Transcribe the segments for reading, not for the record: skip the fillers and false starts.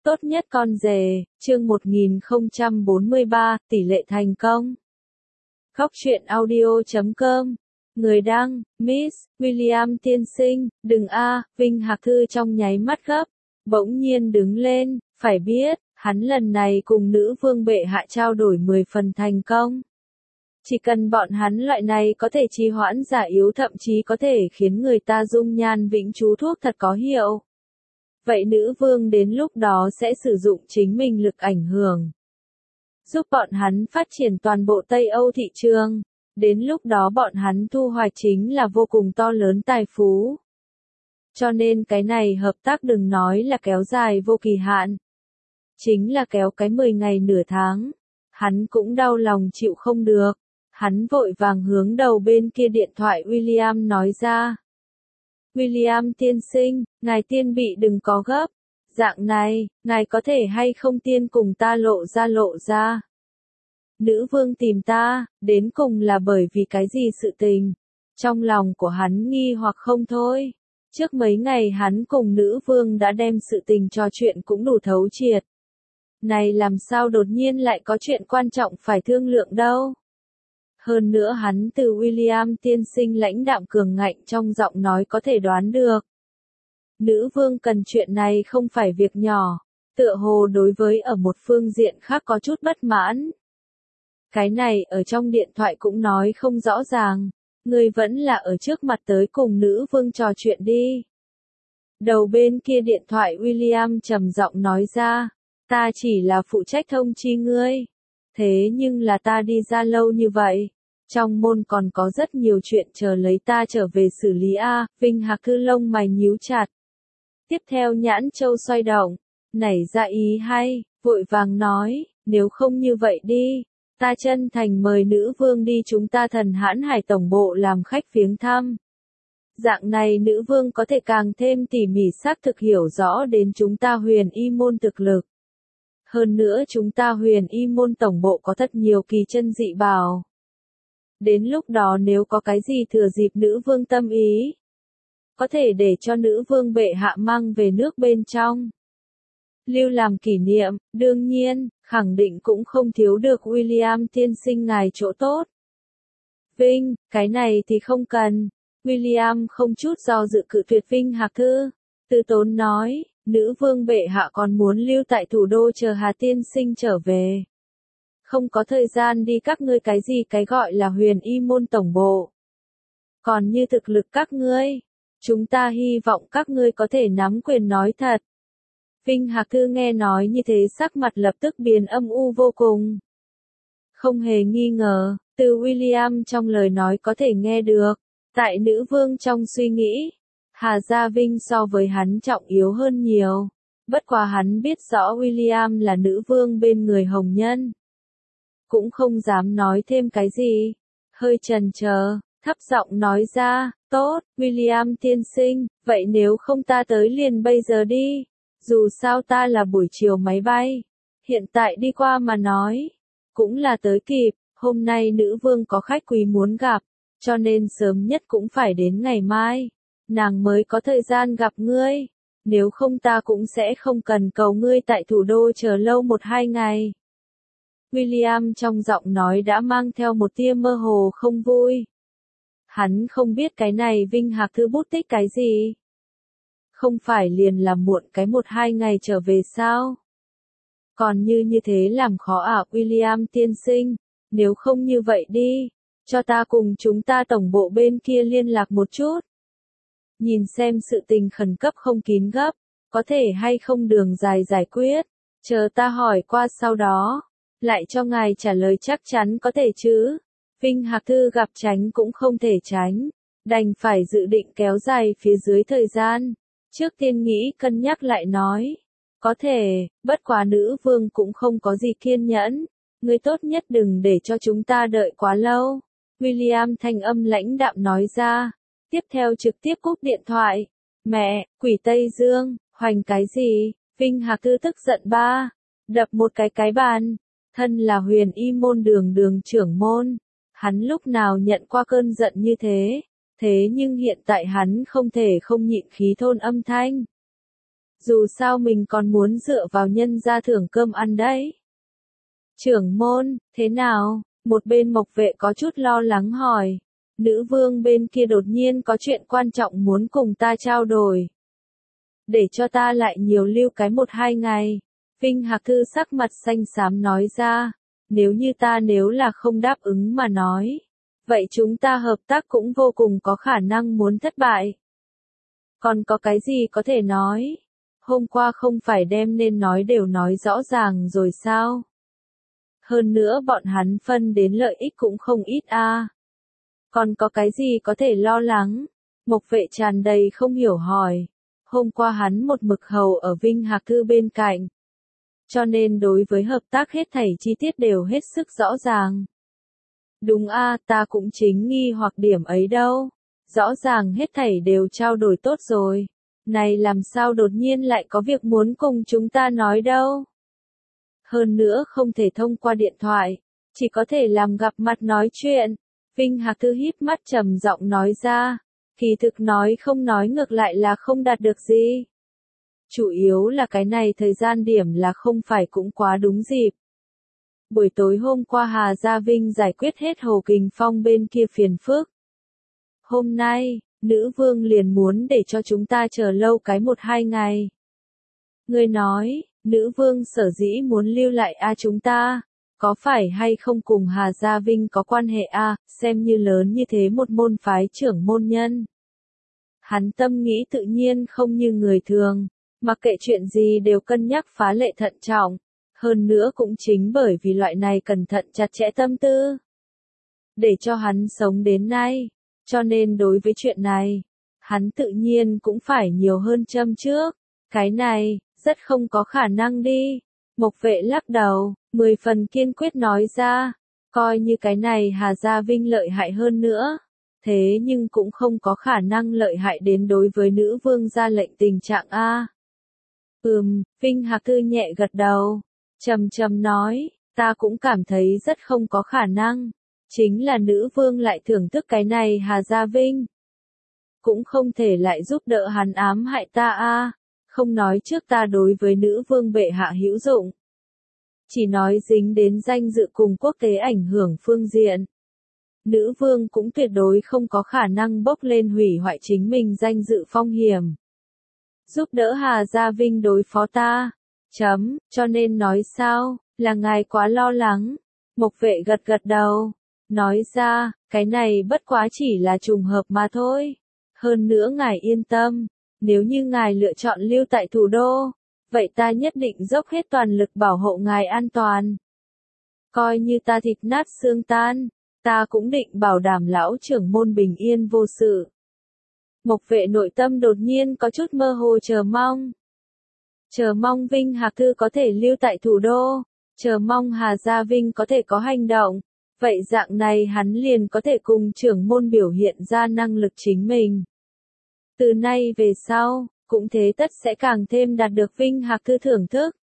Tốt nhất con rể, chương 1043, tỷ lệ thành công. Góc truyện audio.com. Người đăng, Miss William tiên sinh, đừng Vinh Hạc Thư trong nháy mắt gấp, bỗng nhiên đứng lên, phải biết, hắn lần này cùng nữ vương bệ hạ trao đổi 10 phần thành công. Chỉ cần bọn hắn loại này có thể trì hoãn giả yếu thậm chí có thể khiến người ta dung nhan vĩnh trú thuốc thật có hiệu. Vậy nữ vương đến lúc đó sẽ sử dụng chính mình lực ảnh hưởng, giúp bọn hắn phát triển toàn bộ Tây Âu thị trường. Đến lúc đó bọn hắn thu hoạch chính là vô cùng to lớn tài phú. Cho nên cái này hợp tác đừng nói là kéo dài vô kỳ hạn, chính là kéo cái 10 ngày nửa tháng, hắn cũng đau lòng chịu không được. Hắn vội vàng hướng đầu bên kia điện thoại William nói ra. William tiên sinh, ngài tiên bị đừng có gấp. Dạng này, ngài có thể hay không tiên cùng ta lộ ra. Nữ vương tìm ta, đến cùng là bởi vì cái gì sự tình? Trong lòng của hắn nghi hoặc không thôi. Trước mấy ngày hắn cùng nữ vương đã đem sự tình trò chuyện cũng đủ thấu triệt. Này làm sao đột nhiên lại có chuyện quan trọng phải thương lượng đâu? Hơn nữa hắn từ William tiên sinh lãnh đạm cường ngạnh trong giọng nói có thể đoán được. Nữ vương cần chuyện này không phải việc nhỏ, tựa hồ đối với ở một phương diện khác có chút bất mãn. Cái này ở trong điện thoại cũng nói không rõ ràng, người vẫn là ở trước mặt tới cùng nữ vương trò chuyện đi. Đầu bên kia điện thoại William trầm giọng nói ra, ta chỉ là phụ trách thông chi ngươi. Thế nhưng là ta đi ra lâu như vậy, trong môn còn có rất nhiều chuyện chờ lấy ta trở về xử lý Vinh Hạc Thư lông mày nhíu chặt. Tiếp theo nhãn châu xoay động, nảy ra ý hay, vội vàng nói, nếu không như vậy đi, ta chân thành mời nữ vương đi chúng ta Thần Hãn Hải tổng bộ làm khách viếng thăm. Dạng này nữ vương có thể càng thêm tỉ mỉ xác thực hiểu rõ đến chúng ta Huyền Y môn thực lực. Hơn nữa chúng ta Huyền Y môn tổng bộ có thật nhiều kỳ chân dị bảo. Đến lúc đó nếu có cái gì thừa dịp nữ vương tâm ý, có thể để cho nữ vương bệ hạ mang về nước bên trong. Lưu làm kỷ niệm, đương nhiên, khẳng định cũng không thiếu được William tiên sinh ngài chỗ tốt. Vinh, cái này thì không cần. William không chút do dự cự tuyệt Vinh Hạc Thư. Từ tốn nói, nữ vương bệ hạ còn muốn lưu tại thủ đô chờ Hà tiên sinh trở về. Không có thời gian đi các ngươi cái gì cái gọi là Huyền Y môn tổng bộ. Còn như thực lực các ngươi, chúng ta hy vọng các ngươi có thể nắm quyền nói thật. Vinh Hạc Thư nghe nói như thế sắc mặt lập tức biến âm u vô cùng. Không hề nghi ngờ, từ William trong lời nói có thể nghe được, tại nữ vương trong suy nghĩ, Hà Gia Vinh so với hắn trọng yếu hơn nhiều. Bất quá hắn biết rõ William là nữ vương bên người hồng nhân, cũng không dám nói thêm cái gì, hơi chần chờ, thấp giọng nói ra, tốt, William tiên sinh, vậy nếu không ta tới liền bây giờ đi, dù sao ta là buổi chiều máy bay, hiện tại đi qua mà nói, cũng là tới kịp, hôm nay nữ vương có khách quý muốn gặp, cho nên sớm nhất cũng phải đến ngày mai, nàng mới có thời gian gặp ngươi, nếu không ta cũng sẽ không cần cầu ngươi tại thủ đô chờ lâu 1-2 ngày. William trong giọng nói đã mang theo một tia mơ hồ không vui. Hắn không biết cái này Vinh Hạc Thư bút tích cái gì. Không phải liền làm muộn cái 1-2 ngày trở về sao? Còn như thế làm khó William tiên sinh, nếu không như vậy đi, cho ta cùng chúng ta tổng bộ bên kia liên lạc một chút. Nhìn xem sự tình khẩn cấp không kín gấp, có thể hay không đường dài giải quyết, chờ ta hỏi qua sau đó, lại cho ngài trả lời chắc chắn có thể chứ. Vinh Hạc Thư gặp tránh cũng không thể tránh, đành phải dự định kéo dài phía dưới thời gian. Trước tiên nghĩ cân nhắc lại nói, có thể, bất quá nữ vương cũng không có gì kiên nhẫn, ngươi tốt nhất đừng để cho chúng ta đợi quá lâu. William thanh âm lãnh đạm nói ra, tiếp theo trực tiếp cúp điện thoại. Mẹ, quỷ Tây Dương, hoành cái gì? Vinh Hạc Thư tức giận đập một cái bàn. Thân là Huyền Y môn đường trưởng môn, hắn lúc nào nhận qua cơn giận như thế nhưng hiện tại hắn không thể không nhịn khí thôn âm thanh. Dù sao mình còn muốn dựa vào nhân gia thưởng cơm ăn đấy. Trưởng môn, thế nào? Một bên Mộc Vệ có chút lo lắng hỏi. Nữ vương bên kia đột nhiên có chuyện quan trọng muốn cùng ta trao đổi. Để cho ta lại nhiều lưu cái 1-2 ngày. Vinh Hạc Thư sắc mặt xanh xám nói ra. Nếu là không đáp ứng mà nói. Vậy chúng ta hợp tác cũng vô cùng có khả năng muốn thất bại. Còn có cái gì có thể nói? Hôm qua không phải đem nên nói đều nói rõ ràng rồi sao? Hơn nữa bọn hắn phân đến lợi ích cũng không ít a. Còn có cái gì có thể lo lắng? Mộc Vệ tràn đầy không hiểu hỏi. Hôm qua hắn một mực hầu ở Vinh Hạc Thư bên cạnh. Cho nên đối với hợp tác hết thảy chi tiết đều hết sức rõ ràng. Đúng a, ta cũng chính nghi hoặc điểm ấy đâu. Rõ ràng hết thảy đều trao đổi tốt rồi. Này làm sao đột nhiên lại có việc muốn cùng chúng ta nói đâu? Hơn nữa không thể thông qua điện thoại, chỉ có thể làm gặp mặt nói chuyện. Vinh Hạc Thư híp mắt trầm giọng nói ra, kỳ thực nói không nói ngược lại là không đạt được gì. Chủ yếu là cái này thời gian điểm là không phải cũng quá đúng dịp. Buổi tối hôm qua Hà Gia Vinh giải quyết hết Hồ Kình Phong bên kia phiền phức. Hôm nay, nữ vương liền muốn để cho chúng ta chờ lâu cái 1-2 ngày. Người nói, nữ vương sở dĩ muốn lưu lại chúng ta, có phải hay không cùng Hà Gia Vinh có quan hệ xem như lớn như thế một môn phái trưởng môn nhân. Hắn tâm nghĩ tự nhiên không như người thường, mặc kệ chuyện gì đều cân nhắc phá lệ thận trọng, hơn nữa cũng chính bởi vì loại này cẩn thận chặt chẽ tâm tư. Để cho hắn sống đến nay, cho nên đối với chuyện này, hắn tự nhiên cũng phải nhiều hơn châm trước, cái này, rất không có khả năng đi. Mộc Vệ lắc đầu, 10 phần kiên quyết nói ra, coi như cái này Hà Gia Vinh lợi hại hơn nữa, thế nhưng cũng không có khả năng lợi hại đến đối với nữ vương ra lệnh tình trạng a. Vinh Hạc Thư nhẹ gật đầu, trầm trầm nói, ta cũng cảm thấy rất không có khả năng, chính là nữ vương lại thưởng thức cái này Hà Gia Vinh. Cũng không thể lại giúp đỡ hắn ám hại ta a. Không nói trước ta đối với nữ vương bệ hạ hữu dụng. Chỉ nói dính đến danh dự cùng quốc tế ảnh hưởng phương diện. Nữ vương cũng tuyệt đối không có khả năng bốc lên hủy hoại chính mình danh dự phong hiểm. Giúp đỡ Hà Gia Vinh đối phó ta. Cho nên nói sao, là ngài quá lo lắng. Mộc Vệ gật gật đầu. Nói ra, cái này bất quá chỉ là trùng hợp mà thôi. Hơn nữa ngài yên tâm. Nếu như ngài lựa chọn lưu tại thủ đô, vậy ta nhất định dốc hết toàn lực bảo hộ ngài an toàn. Coi như ta thịt nát xương tan, ta cũng định bảo đảm lão trưởng môn bình yên vô sự. Mộc Vệ nội tâm đột nhiên có chút mơ hồ chờ mong. Chờ mong Vinh Hạc Thư có thể lưu tại thủ đô, chờ mong Hà Gia Vinh có thể có hành động. Vậy dạng này hắn liền có thể cùng trưởng môn biểu hiện ra năng lực chính mình. Từ nay về sau, cũng thế tất sẽ càng thêm đạt được Vinh Hạc Thư thưởng thức.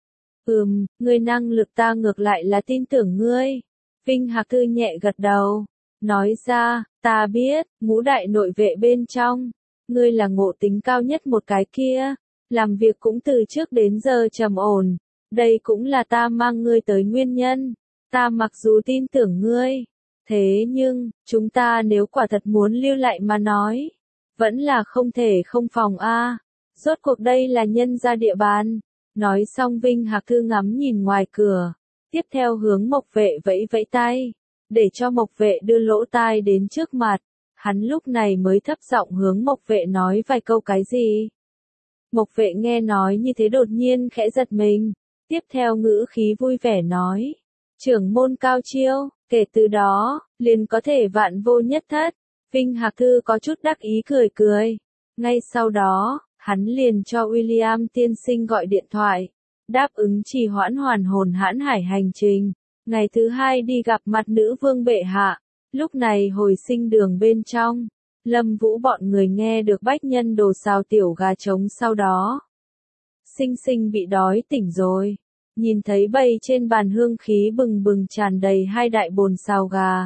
Ngươi năng lực ta ngược lại là tin tưởng ngươi. Vinh Hạc Thư nhẹ gật đầu, nói ra, ta biết, ngũ đại nội vệ bên trong, ngươi là ngộ tính cao nhất một cái kia, làm việc cũng từ trước đến giờ trầm ổn, đây cũng là ta mang ngươi tới nguyên nhân, ta mặc dù tin tưởng ngươi, thế nhưng, chúng ta nếu quả thật muốn lưu lại mà nói, vẫn là không thể không phòng rốt cuộc đây là nhân gia địa bàn. Nói xong Vinh Hạc Thư ngắm nhìn ngoài cửa, tiếp theo hướng Mộc Vệ vẫy vẫy tay, để cho Mộc Vệ đưa lỗ tai đến trước mặt, hắn lúc này mới thấp giọng hướng Mộc Vệ nói vài câu cái gì. Mộc Vệ nghe nói như thế đột nhiên khẽ giật mình, tiếp theo ngữ khí vui vẻ nói, trưởng môn cao chiêu, kể từ đó, liền có thể vạn vô nhất thất. Vinh Hạc Thư có chút đắc ý cười cười. Ngay sau đó, hắn liền cho William tiên sinh gọi điện thoại, đáp ứng trì hoãn hoàn hồn hãn hải hành trình. Ngày thứ 2 đi gặp mặt nữ vương bệ hạ, lúc này hồi sinh đường bên trong, Lâm Vũ bọn người nghe được bách nhân đồ xào tiểu gà trống sau đó. Sinh sinh bị đói tỉnh rồi, nhìn thấy bầy trên bàn hương khí bừng bừng tràn đầy 2 đại bồn xào gà.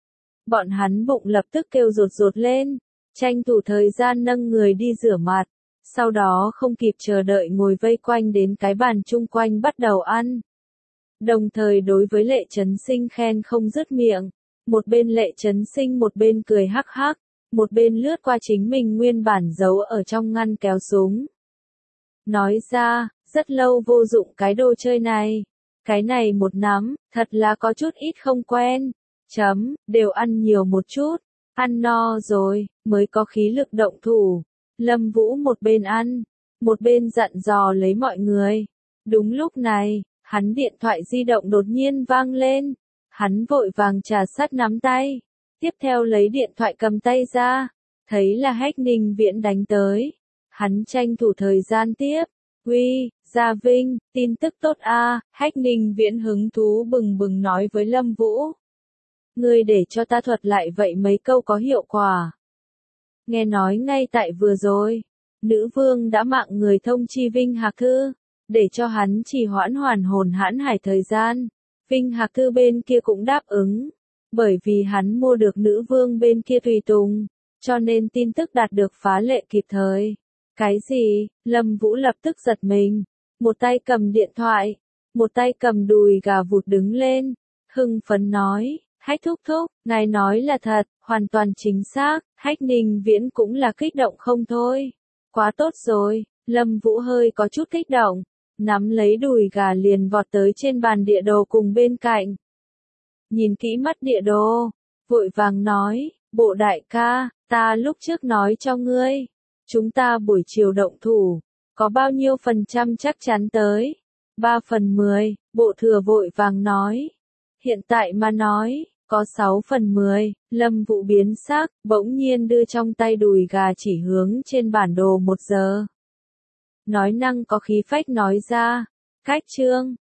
Bọn hắn bụng lập tức kêu rột rột lên, tranh thủ thời gian nâng người đi rửa mặt, sau đó không kịp chờ đợi ngồi vây quanh đến cái bàn chung quanh bắt đầu ăn. Đồng thời đối với Lệ Chấn Sinh khen không dứt miệng, một bên Lệ Chấn Sinh một bên cười hắc hắc, một bên lướt qua chính mình nguyên bản giấu ở trong ngăn kéo súng. Nói ra, rất lâu vô dụng cái đồ chơi này. Cái này một nắm, thật là có chút ít không quen. Đều ăn nhiều một chút. Ăn no rồi, mới có khí lực động thủ. Lâm Vũ một bên ăn, một bên dặn dò lấy mọi người. Đúng lúc này, hắn điện thoại di động đột nhiên vang lên. Hắn vội vàng trà sát nắm tay. Tiếp theo lấy điện thoại cầm tay ra. Thấy là Hách Ninh Viễn đánh tới. Hắn tranh thủ thời gian tiếp. Uy, Gia Vinh, tin tức tốt a, Hách Ninh Viễn hứng thú bừng bừng nói với Lâm Vũ. Ngươi để cho ta thuật lại vậy mấy câu có hiệu quả. Nghe nói ngay tại vừa rồi, nữ vương đã mạng người thông chi Vinh Hạc Thư, để cho hắn trì hoãn hoàn hồn hãn hải thời gian. Vinh Hạc Thư bên kia cũng đáp ứng, bởi vì hắn mua được nữ vương bên kia tùy tùng, cho nên tin tức đạt được phá lệ kịp thời. Cái gì? Lâm Vũ lập tức giật mình, một tay cầm điện thoại, một tay cầm đùi gà vụt đứng lên, hưng phấn nói, Hách thúc thúc, ngài nói là thật, hoàn toàn chính xác. Hách Ninh Viễn cũng là kích động không thôi. Quá tốt rồi, Lâm Vũ hơi có chút kích động, nắm lấy đùi gà liền vọt tới trên bàn địa đồ cùng bên cạnh. Nhìn kỹ mắt địa đồ, vội vàng nói, bộ đại ca, ta lúc trước nói cho ngươi, chúng ta buổi chiều động thủ, có bao nhiêu phần trăm chắc chắn tới? 3/10, bộ thừa vội vàng nói. Hiện tại mà nói, có 6/10, Lâm Vũ biến sắc, bỗng nhiên đưa trong tay đùi gà chỉ hướng trên bản đồ 1 giờ. Nói năng có khí phách nói ra, cách chương,